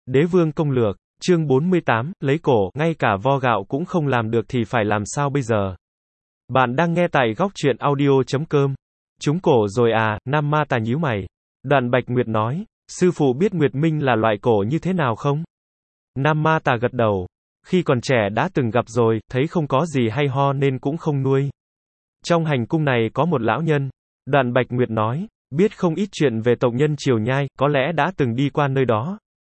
Đế vương công lược, chương 48, lấy cổ, ngay cả vo gạo cũng không làm được thì phải làm sao bây giờ? Bạn đang nghe tại góc truyện audio.com. Trúng cổ rồi à, Nam Ma Tà nhíu mày. Đoạn Bạch Nguyệt nói, sư phụ biết Nguyệt Minh là loại cổ như thế nào không? Nam Ma Tà gật đầu. Khi còn trẻ đã từng gặp rồi, thấy không có gì hay ho nên cũng không nuôi. Trong hành cung này có một lão nhân. Đoạn Bạch Nguyệt nói, biết không ít chuyện về tộc nhân Triều Nhai, có lẽ đã từng đi qua nơi đó.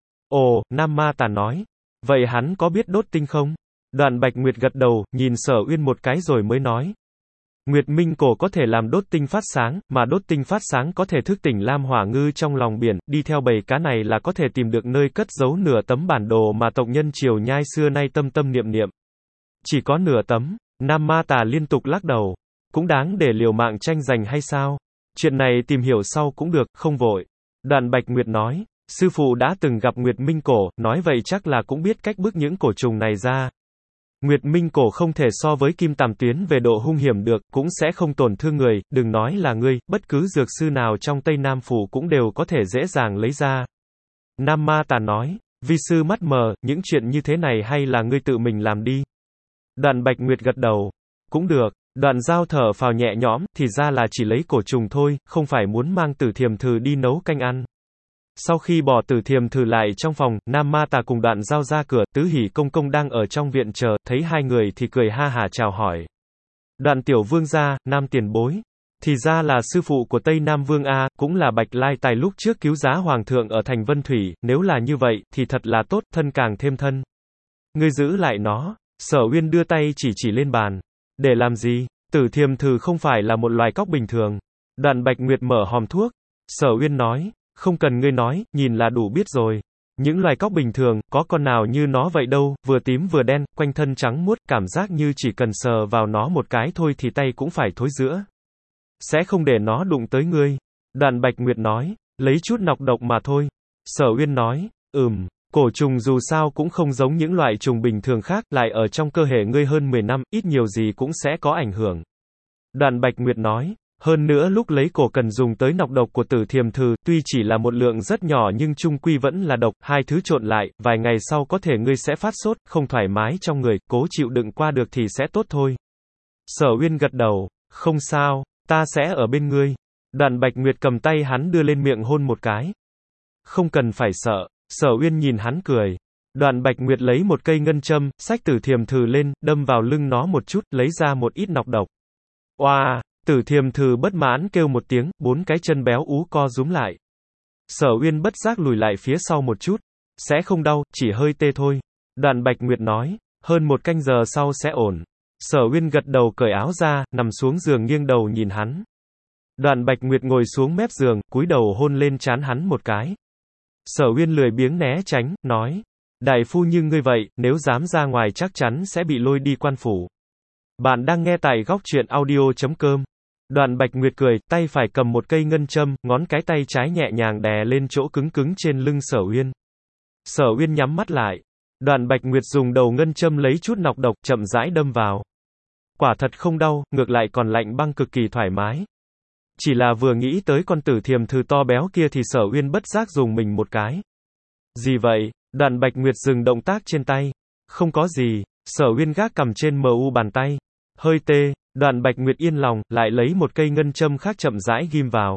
Ồ, Nam Ma Tà nói. Vậy hắn có biết đốt tinh không? Đoạn Bạch Nguyệt gật đầu, nhìn Sở Uyên một cái rồi mới nói. Nguyệt Minh cổ có thể làm đốt tinh phát sáng, mà đốt tinh phát sáng có thể thức tỉnh Lam Hỏa Ngư trong lòng biển, đi theo bầy cá này là có thể tìm được nơi cất giấu nửa tấm bản đồ mà tộc nhân Triều Nhai xưa nay tâm tâm niệm niệm. Chỉ có nửa tấm, Nam Ma Tà liên tục lắc đầu. Cũng đáng để liều mạng tranh giành hay sao? Chuyện này tìm hiểu sau cũng được, không vội. Đoạn Bạch Nguyệt nói, sư phụ đã từng gặp Nguyệt Minh cổ, nói vậy chắc là cũng biết cách bức những cổ trùng này ra. Nguyệt Minh cổ không thể so với Kim Tàm Tuyến về độ hung hiểm được, cũng sẽ không tổn thương người, đừng nói là ngươi, bất cứ dược sư nào trong Tây Nam Phủ cũng đều có thể dễ dàng lấy ra. Nam Ma Tà nói, vi sư mắt mờ, những chuyện như thế này hay là ngươi tự mình làm đi. Đoạn Bạch Nguyệt gật đầu, cũng được. Đoạn Giao thở phào nhẹ nhõm, thì ra là chỉ lấy cổ trùng thôi, không phải muốn mang Tử Thiềm Thử đi nấu canh ăn. Sau khi bỏ Tử Thiềm Thử lại trong phòng, Nam Ma Tà cùng Đoạn Giao ra cửa, Tứ Hỷ công công đang ở trong viện chờ, thấy hai người thì cười ha hả chào hỏi. Đoạn Tiểu Vương gia, Nam tiền bối. Thì ra là sư phụ của Tây Nam Vương A, cũng là Bạch Lai Tài lúc trước cứu giá Hoàng thượng ở thành Vân Thủy, nếu là như vậy, thì thật là tốt, thân càng thêm thân. Ngươi giữ lại nó. Sở Uyên đưa tay chỉ lên bàn. Để làm gì? Tử Thiềm Thử không phải là một loài cóc bình thường. Đoạn Bạch Nguyệt mở hòm thuốc. Sở Uyên nói, không cần ngươi nói, nhìn là đủ biết rồi. Những loài cóc bình thường, có con nào như nó vậy đâu, vừa tím vừa đen, quanh thân trắng muốt, cảm giác như chỉ cần sờ vào nó một cái thôi thì tay cũng phải thối rữa. Sẽ không để nó đụng tới ngươi. Đoạn Bạch Nguyệt nói, lấy chút nọc độc mà thôi. Sở Uyên nói, cổ trùng dù sao cũng không giống những loại trùng bình thường khác, lại ở trong cơ thể ngươi hơn 10 năm, ít nhiều gì cũng sẽ có ảnh hưởng. Đoạn Bạch Nguyệt nói, hơn nữa lúc lấy cổ cần dùng tới nọc độc của Tử Thiềm Thử, tuy chỉ là một lượng rất nhỏ nhưng chung quy vẫn là độc, hai thứ trộn lại, vài ngày sau có thể ngươi sẽ phát sốt, không thoải mái trong người, cố chịu đựng qua được thì sẽ tốt thôi. Sở Uyên gật đầu, không sao, ta sẽ ở bên ngươi. Đoạn Bạch Nguyệt cầm tay hắn đưa lên miệng hôn một cái. Không cần phải sợ. Sở Uyên nhìn hắn cười. Đoạn Bạch Nguyệt lấy một cây ngân châm, xách Tử Thiềm Thử lên, đâm vào lưng nó một chút, lấy ra một ít nọc độc. Oa, Tử Thiềm Thử bất mãn kêu một tiếng, bốn cái chân béo ú co rúm lại. Sở Uyên bất giác lùi lại phía sau một chút. Sẽ không đau, chỉ hơi tê thôi. Đoạn Bạch Nguyệt nói, hơn một canh giờ sau sẽ ổn. Sở Uyên gật đầu cởi áo ra, nằm xuống giường nghiêng đầu nhìn hắn. Đoạn Bạch Nguyệt ngồi xuống mép giường, cúi đầu hôn lên trán hắn một cái. Sở Uyên lười biếng né tránh, nói, đại phu như ngươi vậy, nếu dám ra ngoài chắc chắn sẽ bị lôi đi quan phủ. Bạn đang nghe tại góc truyện audio.com. Đoạn Bạch Nguyệt cười, tay phải cầm một cây ngân châm, ngón cái tay trái nhẹ nhàng đè lên chỗ cứng cứng trên lưng Sở Uyên. Sở Uyên nhắm mắt lại. Đoạn Bạch Nguyệt dùng đầu ngân châm lấy chút nọc độc, chậm rãi đâm vào. Quả thật không đau, ngược lại còn lạnh băng cực kỳ thoải mái. Chỉ là vừa nghĩ tới con Tử Thiềm Thử to béo kia thì Sở Uyên bất giác dùng mình một cái. Gì vậy? Đoạn Bạch Nguyệt dừng động tác trên tay. Không có gì. Sở Uyên gác cầm trên mu bàn tay. Hơi tê. Đoạn Bạch Nguyệt yên lòng, lại lấy một cây ngân châm khác chậm rãi ghim vào.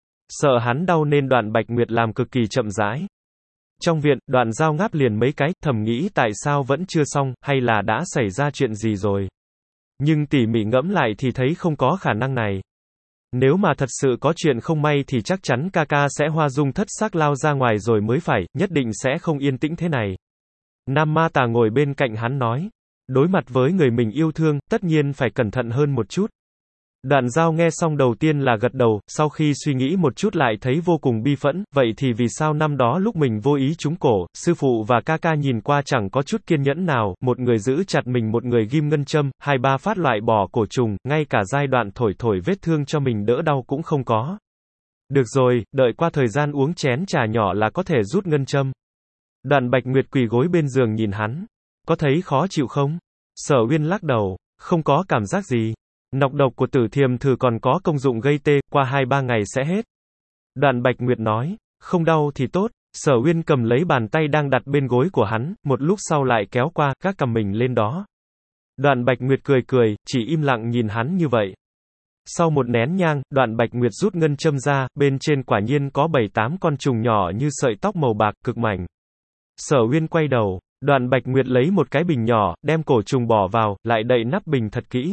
Sợ hắn đau nên Đoạn Bạch Nguyệt làm cực kỳ chậm rãi. Trong viện, Đoạn Giao ngáp liền mấy cái, thầm nghĩ tại sao vẫn chưa xong, hay là đã xảy ra chuyện gì rồi. Nhưng tỉ mỉ ngẫm lại thì thấy không có khả năng này. Nếu mà thật sự có chuyện không may thì chắc chắn ca ca sẽ hoa dung thất sắc lao ra ngoài rồi mới phải, nhất định sẽ không yên tĩnh thế này. Nam Ma Tà ngồi bên cạnh hắn nói, đối mặt với người mình yêu thương, tất nhiên phải cẩn thận hơn một chút. Đoạn Giao nghe xong đầu tiên là gật đầu, sau khi suy nghĩ một chút lại thấy vô cùng bi phẫn, vậy thì vì sao năm đó lúc mình vô ý trúng cổ, sư phụ và ca ca nhìn qua chẳng có chút kiên nhẫn nào, một người giữ chặt mình một người ghim ngân châm, hai ba phát loại bỏ cổ trùng, ngay cả giai đoạn thổi vết thương cho mình đỡ đau cũng không có. Được rồi, đợi qua thời gian uống chén trà nhỏ là có thể rút ngân châm. Đoạn Bạch Nguyệt quỳ gối bên giường nhìn hắn. Có thấy khó chịu không? Sở Uyên lắc đầu, không có cảm giác gì. Nọc độc của Tử Thiềm Thử còn có công dụng gây tê, qua 2-3 ngày sẽ hết. Đoạn Bạch Nguyệt nói, không đau thì tốt, Sở Uyên cầm lấy bàn tay đang đặt bên gối của hắn, một lúc sau lại kéo qua, gác cầm mình lên đó. Đoạn Bạch Nguyệt cười cười, chỉ im lặng nhìn hắn như vậy. Sau một nén nhang, Đoạn Bạch Nguyệt rút ngân châm ra, bên trên quả nhiên có 7-8 con trùng nhỏ như sợi tóc màu bạc, cực mảnh. Sở Uyên quay đầu, Đoạn Bạch Nguyệt lấy một cái bình nhỏ, đem cổ trùng bỏ vào, lại đậy nắp bình thật kỹ.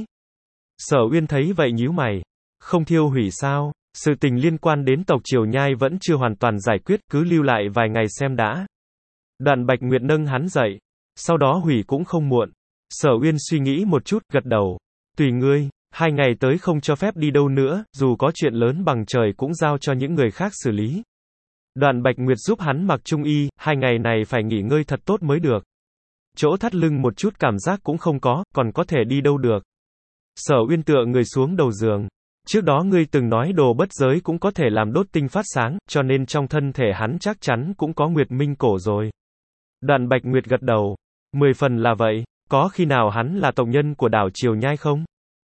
Sở Uyên thấy vậy nhíu mày. Không thiêu hủy sao? Sự tình liên quan đến tộc Triều Nhai vẫn chưa hoàn toàn giải quyết, cứ lưu lại vài ngày xem đã. Đoạn Bạch Nguyệt nâng hắn dậy. Sau đó hủy cũng không muộn. Sở Uyên suy nghĩ một chút, gật đầu. Tùy ngươi, 2 ngày tới không cho phép đi đâu nữa, dù có chuyện lớn bằng trời cũng giao cho những người khác xử lý. Đoạn Bạch Nguyệt giúp hắn mặc trung y, 2 ngày này phải nghỉ ngơi thật tốt mới được. Chỗ thắt lưng một chút cảm giác cũng không có, còn có thể đi đâu được. Sở Uyên tựa người xuống đầu giường. Trước đó ngươi từng nói đồ bất giới cũng có thể làm đốt tinh phát sáng, cho nên trong thân thể hắn chắc chắn cũng có Nguyệt Minh cổ rồi. Đoạn Bạch Nguyệt gật đầu. 10 phần là vậy, có khi nào hắn là tộc nhân của đảo Triều Nhai không?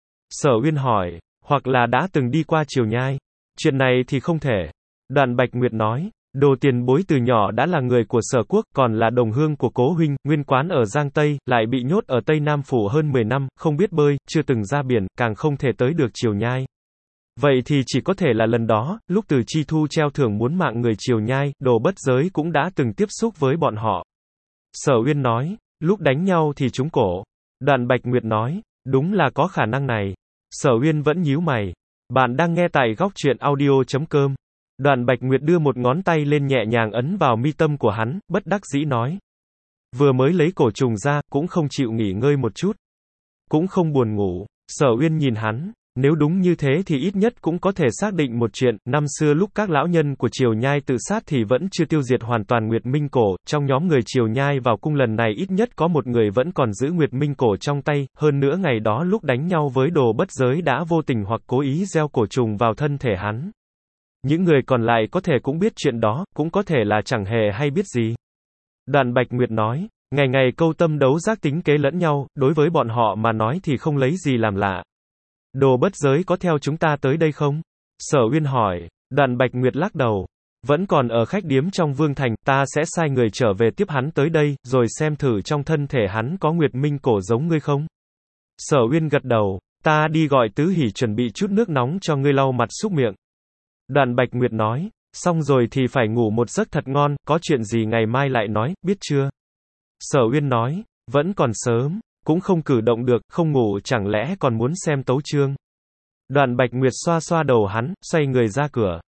Sở Uyên hỏi, hoặc là đã từng đi qua Triều Nhai. Chuyện này thì không thể. Đoạn Bạch Nguyệt nói, Đồ tiền bối từ nhỏ đã là người của Sở Quốc, còn là đồng hương của Cố huynh, nguyên quán ở Giang Tây, lại bị nhốt ở Tây Nam Phủ hơn 10 năm, không biết bơi, chưa từng ra biển, càng không thể tới được Triều Nhai. Vậy thì chỉ có thể là lần đó, lúc Từ Chi Thu treo thưởng muốn mạng người Triều Nhai, Đồ bất giới cũng đã từng tiếp xúc với bọn họ. Sở Uyên nói, lúc đánh nhau thì trúng cổ. Đoạn Bạch Nguyệt nói, đúng là có khả năng này. Sở Uyên vẫn nhíu mày. Bạn đang nghe tại góc truyện audio.com. Đoạn Bạch Nguyệt đưa một ngón tay lên nhẹ nhàng ấn vào mi tâm của hắn, bất đắc dĩ nói. Vừa mới lấy cổ trùng ra, cũng không chịu nghỉ ngơi một chút. Cũng không buồn ngủ. Sở Uyên nhìn hắn. Nếu đúng như thế thì ít nhất cũng có thể xác định một chuyện, năm xưa lúc các lão nhân của Triều Nhai tự sát thì vẫn chưa tiêu diệt hoàn toàn Nguyệt Minh cổ, trong nhóm người Triều Nhai vào cung lần này ít nhất có một người vẫn còn giữ Nguyệt Minh cổ trong tay, hơn nữa ngày đó lúc đánh nhau với Đồ bất giới đã vô tình hoặc cố ý gieo cổ trùng vào thân thể hắn. Những người còn lại có thể cũng biết chuyện đó, cũng có thể là chẳng hề hay biết gì. Đoạn Bạch Nguyệt nói, ngày ngày câu tâm đấu giác tính kế lẫn nhau, đối với bọn họ mà nói thì không lấy gì làm lạ. Đồ bất giới có theo chúng ta tới đây không? Sở Uyên hỏi. Đoạn Bạch Nguyệt lắc đầu. Vẫn còn ở khách điếm trong Vương Thành, ta sẽ sai người trở về tiếp hắn tới đây, rồi xem thử trong thân thể hắn có Nguyệt Minh cổ giống ngươi không? Sở Uyên gật đầu. Ta đi gọi Tứ Hỉ chuẩn bị chút nước nóng cho ngươi lau mặt súc miệng. Đoạn Bạch Nguyệt nói. Xong rồi thì phải ngủ một giấc thật ngon, có chuyện gì ngày mai lại nói, biết chưa? Sở Uyên nói. Vẫn còn sớm. Cũng không cử động được, không ngủ chẳng lẽ còn muốn xem tấu chương. Đoạn Bạch Nguyệt xoa xoa đầu hắn, xoay người ra cửa.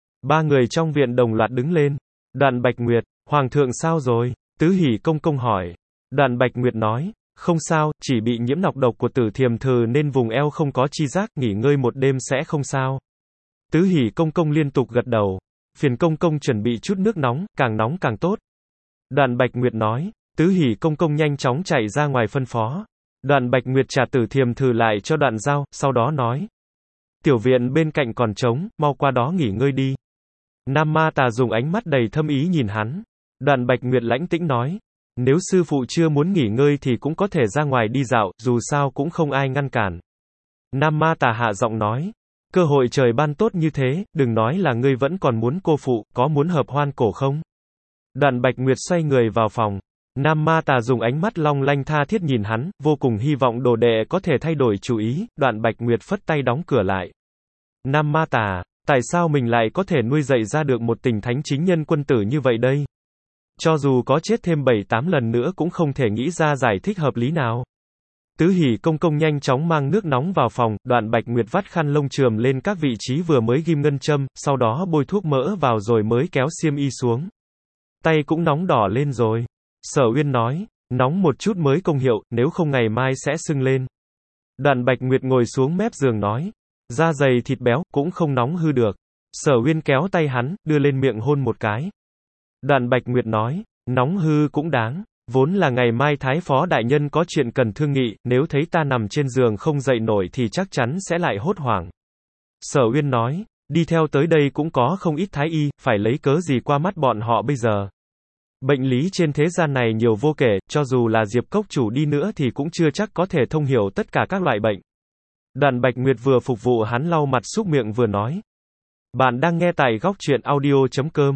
3 người trong viện đồng loạt đứng lên. Đoạn Bạch Nguyệt, Hoàng thượng sao rồi? Tứ Hỉ công công hỏi. Đoạn Bạch Nguyệt nói, không sao, chỉ bị nhiễm nọc độc của Tử Thiềm Thừ nên vùng eo không có chi giác, nghỉ ngơi một đêm sẽ không sao. Tứ Hỉ công công liên tục gật đầu. Phiền công công chuẩn bị chút nước nóng, càng nóng càng tốt. Đoạn Bạch Nguyệt nói. Tứ Hỉ công công nhanh chóng chạy ra ngoài phân phó. Đoạn Bạch Nguyệt trả Tử Thiềm Thừ lại cho Đoạn Giao, sau đó nói. Tiểu viện bên cạnh còn trống, mau qua đó nghỉ ngơi đi. Nam Ma Tà dùng ánh mắt đầy thâm ý nhìn hắn. Đoạn Bạch Nguyệt lãnh tĩnh nói. Nếu sư phụ chưa muốn nghỉ ngơi thì cũng có thể ra ngoài đi dạo, dù sao cũng không ai ngăn cản. Nam Ma Tà hạ giọng nói. Cơ hội trời ban tốt như thế, đừng nói là ngươi vẫn còn muốn cô phụ, có muốn hợp hoan cổ không? Đoạn Bạch Nguyệt xoay người vào phòng. Nam Ma Tà dùng ánh mắt long lanh tha thiết nhìn hắn, vô cùng hy vọng đồ đệ có thể thay đổi chủ ý. Đoạn Bạch Nguyệt phất tay đóng cửa lại. Nam Ma Tà, tại sao mình lại có thể nuôi dạy ra được một tình thánh chính nhân quân tử như vậy đây? Cho dù có chết thêm 7-8 lần nữa cũng không thể nghĩ ra giải thích hợp lý nào. Tứ Hỉ công công nhanh chóng mang nước nóng vào phòng, Đoạn Bạch Nguyệt vắt khăn lông chườm lên các vị trí vừa mới ghim ngân châm, sau đó bôi thuốc mỡ vào rồi mới kéo xiêm y xuống. Tay cũng nóng đỏ lên rồi. Sở Uyên nói, nóng một chút mới công hiệu, nếu không ngày mai sẽ sưng lên. Đoạn Bạch Nguyệt ngồi xuống mép giường nói, da dày thịt béo, cũng không nóng hư được. Sở Uyên kéo tay hắn, đưa lên miệng hôn một cái. Đoạn Bạch Nguyệt nói, nóng hư cũng đáng, vốn là ngày mai Thái Phó Đại Nhân có chuyện cần thương nghị, nếu thấy ta nằm trên giường không dậy nổi thì chắc chắn sẽ lại hốt hoảng. Sở Uyên nói, đi theo tới đây cũng có không ít Thái Y, phải lấy cớ gì qua mắt bọn họ bây giờ. Bệnh lý trên thế gian này nhiều vô kể, cho dù là Diệp Cốc chủ đi nữa thì cũng chưa chắc có thể thông hiểu tất cả các loại bệnh. Đoạn Bạch Nguyệt vừa phục vụ hắn lau mặt súc miệng vừa nói. Bạn đang nghe tại góc truyện audio.com.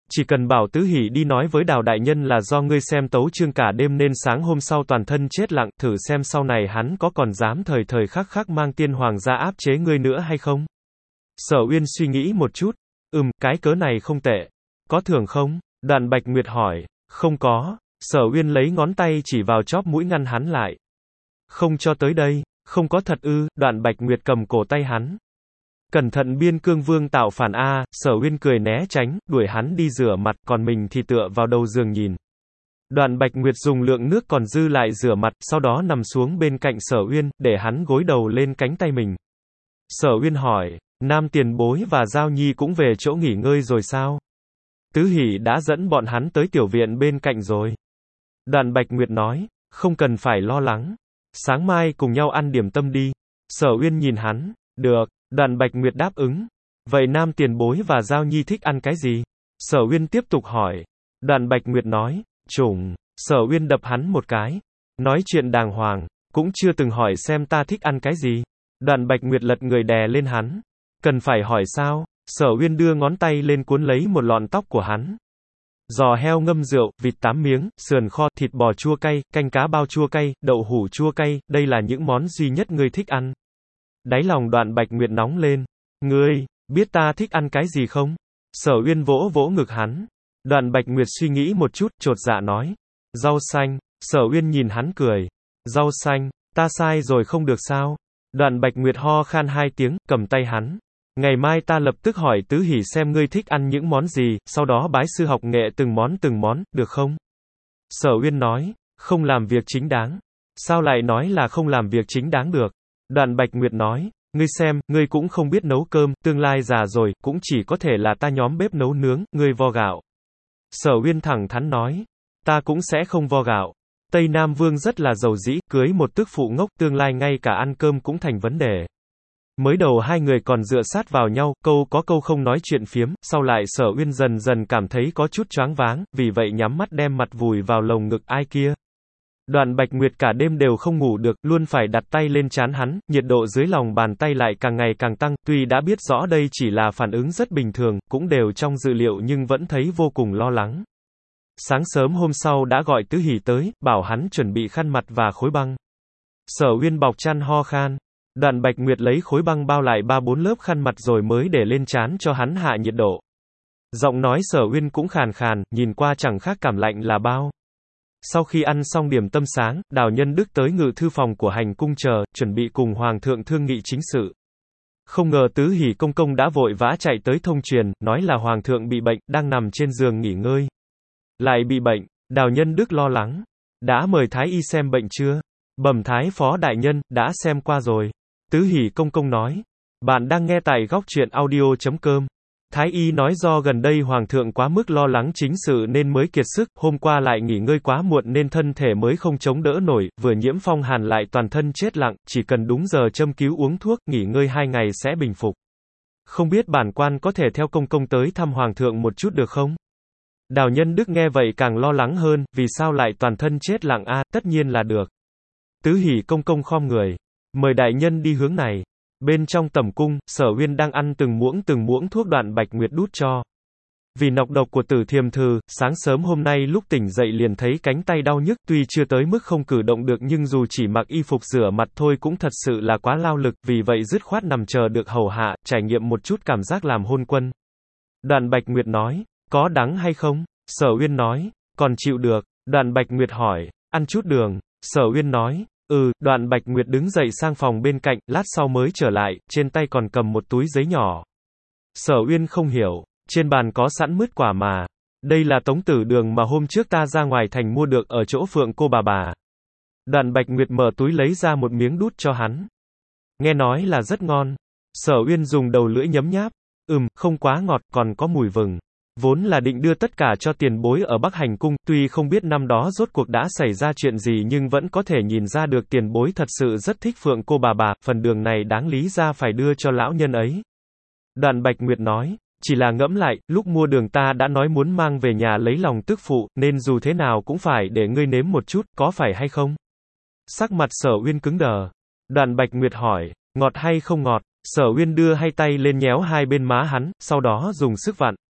Chỉ cần bảo Tứ Hỷ đi nói với Đào đại nhân là do ngươi xem tấu chương cả đêm nên sáng hôm sau toàn thân chết lặng, thử xem sau này hắn có còn dám thời thời khắc khắc mang tiên hoàng ra áp chế ngươi nữa hay không. Sở Uyên suy nghĩ một chút. Cái cớ này không tệ. Có thưởng không? Đoạn Bạch Nguyệt hỏi. Không có. Sở Uyên lấy ngón tay chỉ vào chóp mũi ngăn hắn lại. Không cho tới đây. Không có thật ư? Đoạn Bạch Nguyệt cầm cổ tay hắn. Cẩn thận Biên Cương Vương tạo phản a. Sở Uyên cười né tránh, đuổi hắn đi rửa mặt, còn mình thì tựa vào đầu giường nhìn. Đoạn Bạch Nguyệt dùng lượng nước còn dư lại rửa mặt, sau đó nằm xuống bên cạnh Sở Uyên, để hắn gối đầu lên cánh tay mình. Sở Uyên hỏi, Nam tiền bối và Giao Nhi cũng về chỗ nghỉ ngơi rồi sao? Tứ Hỷ đã dẫn bọn hắn tới tiểu viện bên cạnh rồi. Đoạn Bạch Nguyệt nói, không cần phải lo lắng. Sáng mai cùng nhau ăn điểm tâm đi. Sở Uyên nhìn hắn, được. Đoạn Bạch Nguyệt đáp ứng. Vậy Nam tiền bối và Giao Nhi thích ăn cái gì? Sở Uyên tiếp tục hỏi. Đoạn Bạch Nguyệt nói, chủng. Sở Uyên đập hắn một cái. Nói chuyện đàng hoàng, cũng chưa từng hỏi xem ta thích ăn cái gì. Đoạn Bạch Nguyệt lật người đè lên hắn. Cần phải hỏi sao? Sở Uyên đưa ngón tay lên cuốn lấy một lọn tóc của hắn. Giò heo ngâm rượu, vịt 8 miếng, sườn kho, thịt bò chua cay, canh cá bao chua cay, đậu hủ chua cay, đây là những món duy nhất ngươi thích ăn. Đáy lòng Đoạn Bạch Nguyệt nóng lên. Ngươi, biết ta thích ăn cái gì không? Sở Uyên vỗ vỗ ngực hắn. Đoạn Bạch Nguyệt suy nghĩ một chút, chột dạ nói. Rau xanh. Sở Uyên nhìn hắn cười. Rau xanh, ta sai rồi không được sao? Đoạn Bạch Nguyệt ho khan 2 tiếng, cầm tay hắn. Ngày mai ta lập tức hỏi Tứ Hỷ xem ngươi thích ăn những món gì, sau đó bái sư học nghệ từng món, được không? Sở Uyên nói, không làm việc chính đáng. Sao lại nói là không làm việc chính đáng được? Đoạn Bạch Nguyệt nói, ngươi xem, ngươi cũng không biết nấu cơm, tương lai già rồi, cũng chỉ có thể là ta nhóm bếp nấu nướng, ngươi vo gạo. Sở Uyên thẳng thắn nói, ta cũng sẽ không vo gạo. Tây Nam Vương rất là giàu dĩ, cưới một tức phụ ngốc, tương lai ngay cả ăn cơm cũng thành vấn đề. Mới đầu hai người còn dựa sát vào nhau, câu có câu không nói chuyện phiếm, sau lại Sở Uyên dần dần cảm thấy có chút choáng váng, vì vậy nhắm mắt đem mặt vùi vào lồng ngực ai kia. Đoạn Bạch Nguyệt cả đêm đều không ngủ được, luôn phải đặt tay lên trán hắn, nhiệt độ dưới lòng bàn tay lại càng ngày càng tăng, tuy đã biết rõ đây chỉ là phản ứng rất bình thường, cũng đều trong dự liệu nhưng vẫn thấy vô cùng lo lắng. Sáng sớm hôm sau đã gọi Tứ Hỷ tới, bảo hắn chuẩn bị khăn mặt và khối băng. Sở Uyên bọc chăn ho khan. Đoạn Bạch Nguyệt lấy khối băng bao lại 3-4 lớp khăn mặt rồi mới để lên trán cho hắn hạ nhiệt độ. Giọng nói Sở Uyên cũng khàn khàn, nhìn qua chẳng khác cảm lạnh là bao. Sau khi ăn xong điểm tâm sáng, Đào Nhân Đức tới ngự thư phòng của hành cung chờ, chuẩn bị cùng Hoàng thượng thương nghị chính sự. Không ngờ Tứ Hỷ công công đã vội vã chạy tới thông truyền, nói là Hoàng thượng bị bệnh, đang nằm trên giường nghỉ ngơi. Lại bị bệnh, Đào Nhân Đức lo lắng. Đã mời Thái Y xem bệnh chưa? Bẩm Thái Phó Đại Nhân, đã xem qua rồi. Tứ Hỷ công công nói. Bạn đang nghe tại góc truyện audio.com. Thái Y nói do gần đây Hoàng thượng quá mức lo lắng chính sự nên mới kiệt sức, hôm qua lại nghỉ ngơi quá muộn nên thân thể mới không chống đỡ nổi, vừa nhiễm phong hàn lại toàn thân chết lặng, chỉ cần đúng giờ châm cứu uống thuốc, nghỉ ngơi 2 ngày sẽ bình phục. Không biết bản quan có thể theo công công tới thăm Hoàng thượng một chút được không? Đào Nhân Đức nghe vậy càng lo lắng hơn, vì sao lại toàn thân chết lặng tất nhiên là được. Tứ Hỷ công công khom người. Mời đại nhân đi hướng này. Bên trong tẩm cung, Sở Uyên đang ăn từng muỗng thuốc Đoạn Bạch Nguyệt đút cho. Vì nọc độc của Tử Thiềm Thừ, sáng sớm hôm nay lúc tỉnh dậy liền thấy cánh tay đau nhức, tuy chưa tới mức không cử động được nhưng dù chỉ mặc y phục rửa mặt thôi cũng thật sự là quá lao lực, vì vậy dứt khoát nằm chờ được hầu hạ, trải nghiệm một chút cảm giác làm hôn quân. Đoạn Bạch Nguyệt nói, có đắng hay không? Sở Uyên nói, còn chịu được. Đoạn Bạch Nguyệt hỏi, ăn chút đường. Sở Uyên nói, Đoạn Bạch Nguyệt đứng dậy sang phòng bên cạnh, lát sau mới trở lại, trên tay còn cầm một túi giấy nhỏ. Sở Uyên không hiểu, trên bàn có sẵn mứt quả mà. Đây là tống tử đường mà hôm trước ta ra ngoài thành mua được ở chỗ Phượng cô bà. Đoạn Bạch Nguyệt mở túi lấy ra một miếng đút cho hắn. Nghe nói là rất ngon. Sở Uyên dùng đầu lưỡi nhấm nháp. Không quá ngọt, còn có mùi vừng. Vốn là định đưa tất cả cho tiền bối ở Bắc Hành Cung, tuy không biết năm đó rốt cuộc đã xảy ra chuyện gì nhưng vẫn có thể nhìn ra được tiền bối thật sự rất thích Phượng cô bà, phần đường này đáng lý ra phải đưa cho lão nhân ấy. Đoạn Bạch Nguyệt nói, chỉ là ngẫm lại, lúc mua đường ta đã nói muốn mang về nhà lấy lòng tức phụ, nên dù thế nào cũng phải để ngươi nếm một chút, có phải hay không? Sắc mặt Sở Uyên cứng đờ. Đoạn Bạch Nguyệt hỏi, ngọt hay không ngọt? Sở Uyên đưa hai tay lên nhéo hai bên má hắn, sau đó dùng sức vặn.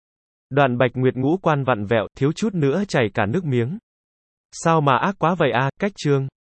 Đoạn Bạch Nguyệt ngũ quan vặn vẹo, thiếu chút nữa chảy cả nước miếng. Sao mà ác quá vậy a, cách chương.